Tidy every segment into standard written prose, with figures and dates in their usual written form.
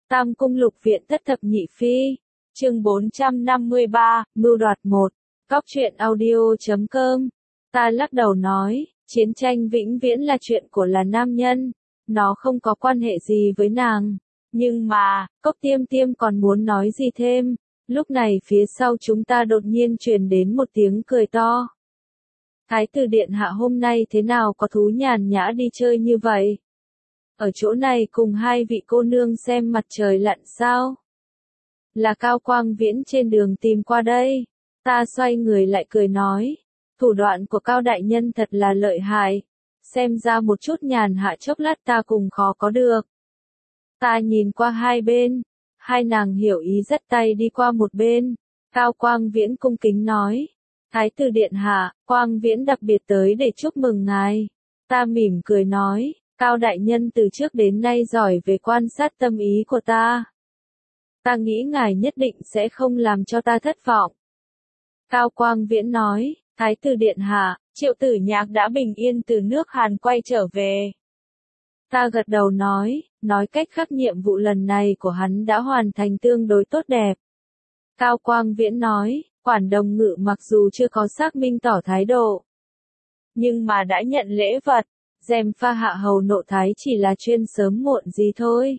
Tam cung lục viện thất thập nhị phi. Chương 453, mưu đoạt 1. Góc truyện audio.com. Ta lắc đầu nói, chiến tranh vĩnh viễn là chuyện của là nam nhân, nó không có quan hệ gì với nàng. Nhưng mà, Cốc Tiêm Tiêm còn muốn nói gì thêm, lúc này phía sau chúng ta đột nhiên truyền đến một tiếng cười to. Thái tử điện hạ hôm nay thế nào có thú nhàn nhã đi chơi như vậy? Ở chỗ này cùng hai vị cô nương xem mặt trời lặn sao? Là Cao Quang Viễn trên đường tìm qua đây. Ta xoay người lại cười nói, thủ đoạn của Cao đại nhân thật là lợi hại, xem ra một chút nhàn hạ chốc lát ta cùng khó có được. Ta nhìn qua hai bên, hai nàng hiểu ý dắt tay đi qua một bên. Cao Quang Viễn cung kính nói, Thái tử điện hạ, Quang Viễn đặc biệt tới để chúc mừng ngài. Ta mỉm cười nói, Cao đại nhân từ trước đến nay giỏi về quan sát tâm ý của ta. Ta nghĩ ngài nhất định sẽ không làm cho ta thất vọng. Cao Quang Viễn nói, Thái tử điện hạ, Triệu Tử Nhạc đã bình yên từ nước Hàn quay trở về. Ta gật đầu nói cách khác nhiệm vụ lần này của hắn đã hoàn thành tương đối tốt đẹp. Cao Quang Viễn nói, Quản Đồng Ngự mặc dù chưa có xác minh tỏ thái độ, nhưng mà đã nhận lễ vật, gièm pha hạ hầu nộ thái chỉ là chuyên sớm muộn gì thôi.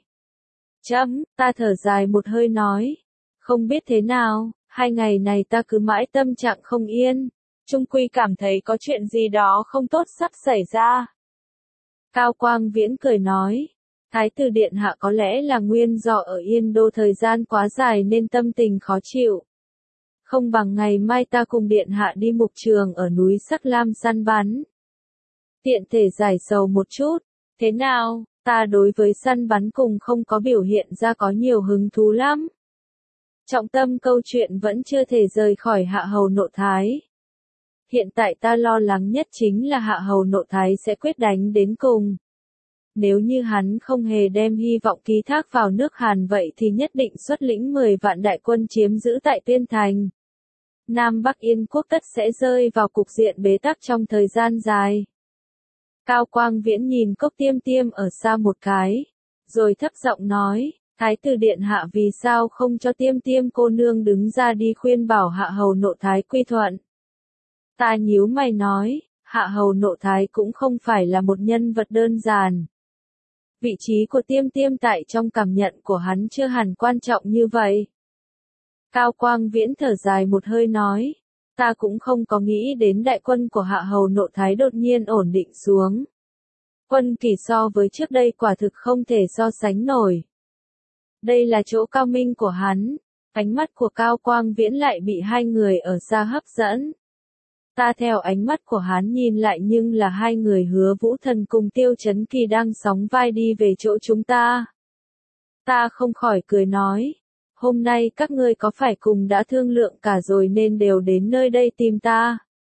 Ta thở dài một hơi nói, không biết thế nào, hai ngày này ta cứ mãi tâm trạng không yên, chung quy cảm thấy có chuyện gì đó không tốt sắp xảy ra. Cao Quang Viễn cười nói, Thái tử điện hạ có lẽ là nguyên do ở Yên Đô thời gian quá dài nên tâm tình khó chịu. Không bằng ngày mai ta cùng điện hạ đi mục trường ở núi Sắc Lam săn bắn. Tiện thể giải sầu một chút, thế nào, ta đối với săn bắn cùng không có biểu hiện ra có nhiều hứng thú lắm. Trọng tâm câu chuyện vẫn chưa thể rời khỏi hạ hầu nộ thái. Hiện tại ta lo lắng nhất chính là hạ hầu nộ thái sẽ quyết đánh đến cùng. Nếu như hắn không hề đem hy vọng ký thác vào nước Hàn vậy thì nhất định xuất lĩnh 10 vạn đại quân chiếm giữ tại Tuyên Thành. Nam Bắc Yên quốc tất sẽ rơi vào cục diện bế tắc trong thời gian dài. Cao Quang Viễn nhìn Cốc Tiêm Tiêm ở xa một cái, rồi thấp giọng nói, Thái tử điện hạ vì sao không cho Tiêm Tiêm cô nương đứng ra đi khuyên bảo hạ hầu nộ thái quy thuận. Ta nhíu mày nói, hạ hầu nộ thái cũng không phải là một nhân vật đơn giản. Vị trí của Tiêm Tiêm tại trong cảm nhận của hắn chưa hẳn quan trọng như vậy. Cao Quang Viễn thở dài một hơi nói, ta cũng không có nghĩ đến đại quân của hạ hầu nộ thái đột nhiên ổn định xuống. Quân kỳ so với trước đây quả thực không thể so sánh nổi. Đây là chỗ cao minh của hắn, ánh mắt của Cao Quang Viễn lại bị hai người ở xa hấp dẫn. Ta theo ánh mắt của hắn nhìn lại nhưng là hai người Hứa Vũ Thần cùng Tiêu Chấn Kỳ đang sóng vai đi về chỗ chúng ta. Ta không khỏi cười nói, hôm nay các ngươi có phải cùng đã thương lượng cả rồi nên đều đến nơi đây tìm ta.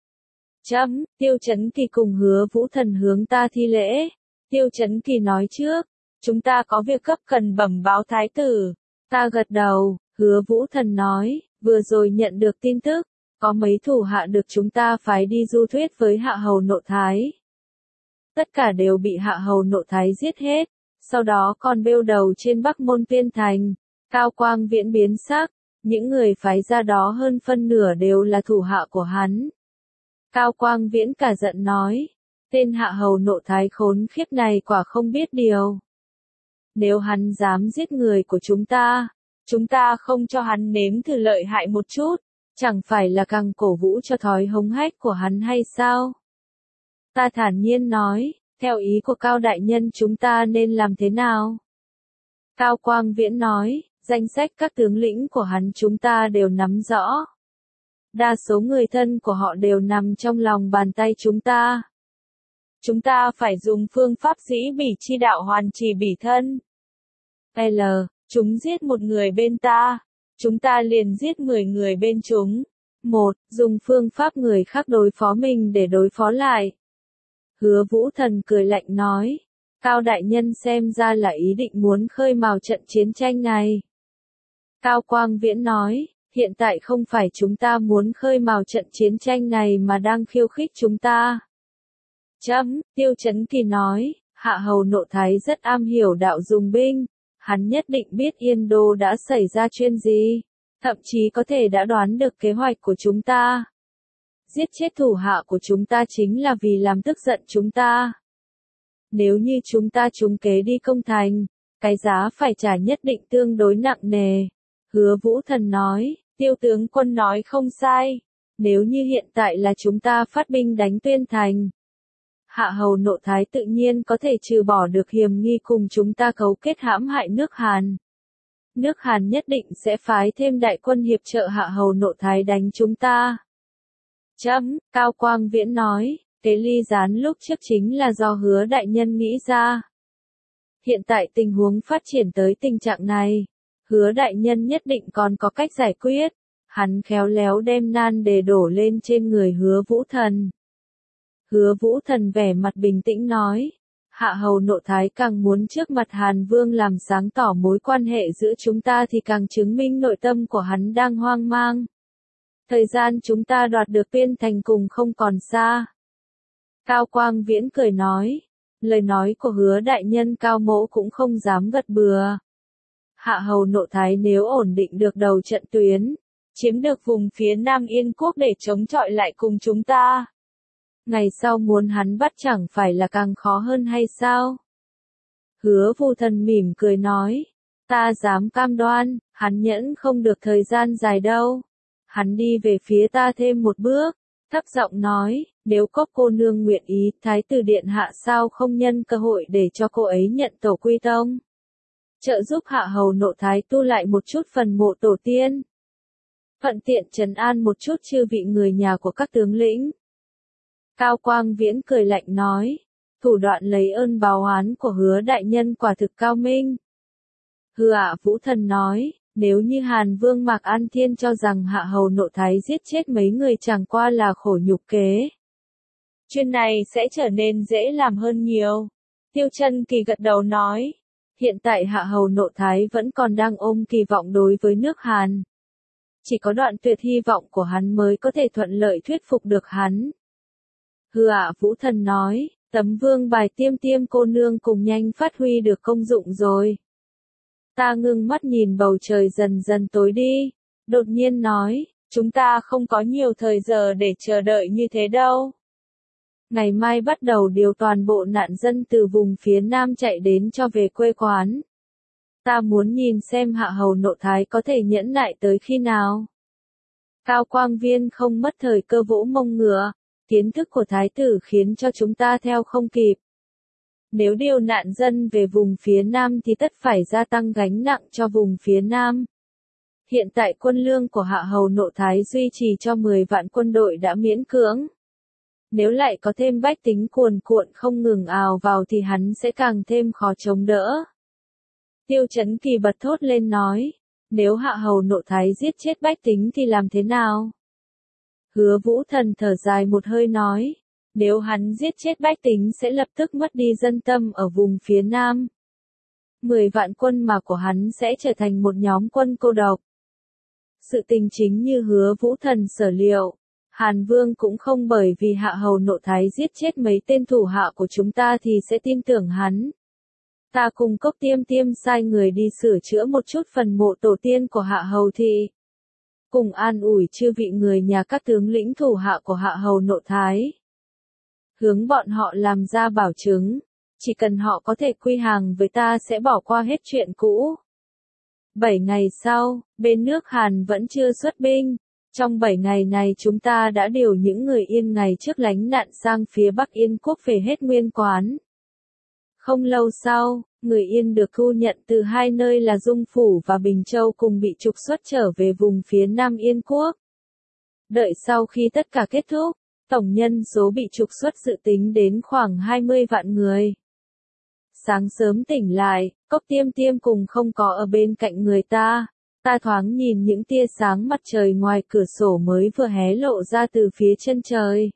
Tiêu Chấn Kỳ cùng Hứa Vũ Thần hướng ta thi lễ. Tiêu Chấn Kỳ nói trước, chúng ta có việc cấp cần bẩm báo thái tử. Ta gật đầu, Hứa Vũ Thần nói, vừa rồi nhận được tin tức, có mấy thủ hạ được chúng ta phái đi du thuyết với hạ hầu nộ thái. Tất cả đều bị hạ hầu nộ thái giết hết, sau đó còn bêu đầu trên Bắc Môn Tuyên Thành. Cao Quang Viễn biến sắc, những người phái ra đó hơn phân nửa đều là thủ hạ của hắn. Cao Quang Viễn cả giận nói, tên hạ hầu nộ thái khốn khiếp này quả không biết điều. Nếu hắn dám giết người của chúng ta không cho hắn nếm thử lợi hại một chút, chẳng phải là càng cổ vũ cho thói hống hách của hắn hay sao? Ta thản nhiên nói, theo ý của Cao đại nhân chúng ta nên làm thế nào? Cao Quang Viễn nói, danh sách các tướng lĩnh của hắn chúng ta đều nắm rõ. Đa số người thân của họ đều nằm trong lòng bàn tay chúng ta. Chúng ta phải dùng phương pháp dĩ bỉ chi đạo hoàn trì bỉ thân. Chúng giết một người bên ta, chúng ta liền giết 10 người bên chúng. Dùng phương pháp người khác đối phó mình để đối phó lại. Hứa Vũ Thần cười lạnh nói, Cao đại nhân xem ra là ý định muốn khơi mào trận chiến tranh này. Cao Quang Viễn nói, hiện tại không phải chúng ta muốn khơi mào trận chiến tranh này mà đang khiêu khích chúng ta. Tiêu Chấn Kỳ nói, hạ hầu nộ thái rất am hiểu đạo dùng binh, Hắn nhất định biết Yên Đô đã xảy ra chuyện gì, thậm chí có thể đã đoán được kế hoạch của chúng ta. Giết chết thủ hạ của chúng ta chính là vì làm tức giận chúng ta. Nếu như chúng ta trúng kế đi công thành, cái giá phải trả nhất định tương đối nặng nề. Hứa Vũ Thần nói, Tiêu tướng quân nói không sai. Nếu như hiện tại là chúng ta phát binh đánh Tuyên Thành, Hạ hầu Nộ Thái tự nhiên có thể trừ bỏ được hiểm nghi cùng chúng ta cấu kết hãm hại nước Hàn. Nước Hàn nhất định sẽ phái thêm đại quân hiệp trợ Hạ hầu Nộ Thái đánh chúng ta. Cao Quang Viễn nói, cái ly gián lúc trước chính là do Hứa đại nhân nghĩ ra. Hiện tại tình huống phát triển tới tình trạng này, Hứa đại nhân nhất định còn có cách giải quyết. Hắn khéo léo đem nan đề đổ lên trên người Hứa Vũ Thần. Hứa Vũ Thần vẻ mặt bình tĩnh nói, Hạ hầu Nộ Thái càng muốn trước mặt Hàn Vương làm sáng tỏ mối quan hệ giữa chúng ta thì càng chứng minh nội tâm của hắn đang hoang mang. Thời gian chúng ta đoạt được Tuyên Thành cùng không còn xa. Cao Quang Viễn cười nói, lời nói của Hứa đại nhân Cao Mỗ cũng không dám gật bừa. Hạ hầu Nộ Thái nếu ổn định được đầu trận tuyến, chiếm được vùng phía Nam Yên Quốc để chống chọi lại cùng chúng ta, ngày sau muốn hắn bắt chẳng phải là càng khó hơn hay sao? Hứa Vũ Thần mỉm cười nói, ta dám cam đoan, hắn nhẫn không được thời gian dài đâu. Hắn đi về phía ta thêm một bước, thấp giọng nói, nếu Cốc cô nương nguyện ý, Thái tử điện hạ sao không nhân cơ hội để cho cô ấy nhận tổ quy tông, trợ giúp Hạ hầu Nộ Thái tu lại một chút phần mộ tổ tiên, thuận tiện trấn an một chút chư vị người nhà của các tướng lĩnh. Cao Quang Viễn cười lạnh nói, thủ đoạn lấy ơn báo oán của Hứa đại nhân quả thực cao minh. Vũ Thần nói, nếu như Hàn Vương Mạc An Thiên cho rằng Hạ hầu Nộ Thái giết chết mấy người chẳng qua là khổ nhục kế, chuyện này sẽ trở nên dễ làm hơn nhiều. Tiêu Chân Kỳ gật đầu nói, hiện tại Hạ hầu Nộ Thái vẫn còn đang ôm kỳ vọng đối với nước Hàn. Chỉ có đoạn tuyệt hy vọng của hắn mới có thể thuận lợi thuyết phục được hắn. Vũ Thần nói, tấm vương bài Tiêm Tiêm cô nương cùng nhanh phát huy được công dụng rồi. Ta ngưng mắt nhìn bầu trời dần dần tối đi, đột nhiên nói, chúng ta không có nhiều thời giờ để chờ đợi như thế đâu. Ngày mai bắt đầu điều toàn bộ nạn dân từ vùng phía Nam chạy đến cho về quê quán. Ta muốn nhìn xem Hạ hầu Nộ Thái có thể nhẫn nại tới khi nào. Cao Quang Viên không mất thời cơ vỗ mông ngựa, kiến thức của Thái tử khiến cho chúng ta theo không kịp. Nếu điều nạn dân về vùng phía Nam thì tất phải gia tăng gánh nặng cho vùng phía Nam. Hiện tại quân lương của Hạ hầu Nộ Thái duy trì cho 10 vạn quân đội đã miễn cưỡng. Nếu lại có thêm bách tính cuồn cuộn không ngừng ào vào thì hắn sẽ càng thêm khó chống đỡ. Tiêu Chấn Kỳ bật thốt lên nói, nếu Hạ hầu Nộ Thái giết chết bách tính thì làm thế nào? Hứa Vũ Thần thở dài một hơi nói, nếu hắn giết chết bách tính sẽ lập tức mất đi dân tâm ở vùng phía Nam. 10 vạn quân mà của hắn sẽ trở thành một nhóm quân cô độc. Sự tình chính như Hứa Vũ Thần sở liệu, Hàn Vương cũng không bởi vì Hạ hầu Nộ Thái giết chết mấy tên thủ hạ của chúng ta thì sẽ tin tưởng hắn. Ta cùng Cốc Tiêm Tiêm sai người đi sửa chữa một chút phần mộ tổ tiên của Hạ hầu thị, cùng an ủi chư vị người nhà các tướng lĩnh thủ hạ của Hạ hầu Nộ Thái. Hướng bọn họ làm ra bảo chứng, chỉ cần họ có thể quy hàng với ta sẽ bỏ qua hết chuyện cũ. 7 ngày sau, bên nước Hàn vẫn chưa xuất binh. Trong 7 ngày này chúng ta đã điều những người Yên ngày trước lánh nạn sang phía Bắc Yên quốc về hết nguyên quán. Không lâu sau, người Yên được thu nhận từ hai nơi là Dung Phủ và Bình Châu cùng bị trục xuất trở về vùng phía Nam Yên quốc. Đợi sau khi tất cả kết thúc, tổng nhân số bị trục xuất dự tính đến khoảng 20 vạn người. Sáng sớm tỉnh lại, Cốc Tiêm Tiêm cùng không có ở bên cạnh người ta. Ta thoáng nhìn những tia sáng mặt trời ngoài cửa sổ mới vừa hé lộ ra từ phía chân trời.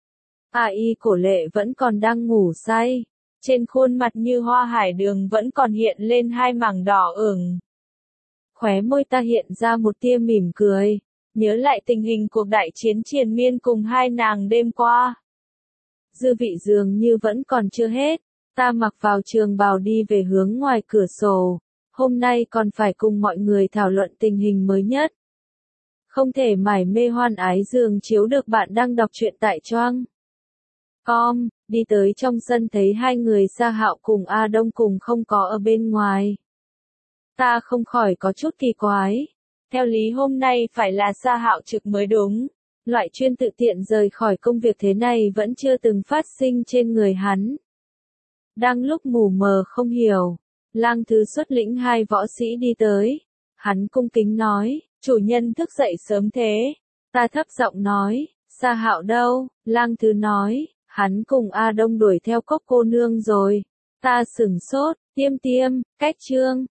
Y Cổ Lệ vẫn còn đang ngủ say. Trên khuôn mặt như hoa hải đường vẫn còn hiện lên hai mảng đỏ ửng. Khóe môi ta hiện ra một tia mỉm cười. Nhớ lại tình hình cuộc đại chiến triền miên cùng hai nàng đêm qua. Dư vị dường như vẫn còn chưa hết. Ta mặc vào trường bào đi về hướng ngoài cửa sổ. hôm nay còn phải cùng mọi người thảo luận tình hình mới nhất. Không thể mải mê hoan ái giường chiếu được. Bạn đang đọc truyện tại Choang Com, đi tới trong sân thấy hai người Sa Hạo cùng A Đông cùng không có ở bên ngoài. Ta không khỏi có chút kỳ quái. Theo lý hôm nay phải là Sa Hạo trực mới đúng. Loại chuyên tự tiện rời khỏi công việc thế này vẫn chưa từng phát sinh trên người hắn. Đang lúc mù mờ không hiểu, Lang Thứ xuất lĩnh hai võ sĩ đi tới. Hắn cung kính nói, chủ nhân thức dậy sớm thế. Ta thấp giọng nói, Sa Hạo đâu? Lang Thứ nói, hắn cùng A Đông đuổi theo Cốc cô nương rồi. Ta sửng sốt, Tiêm, cách Trương.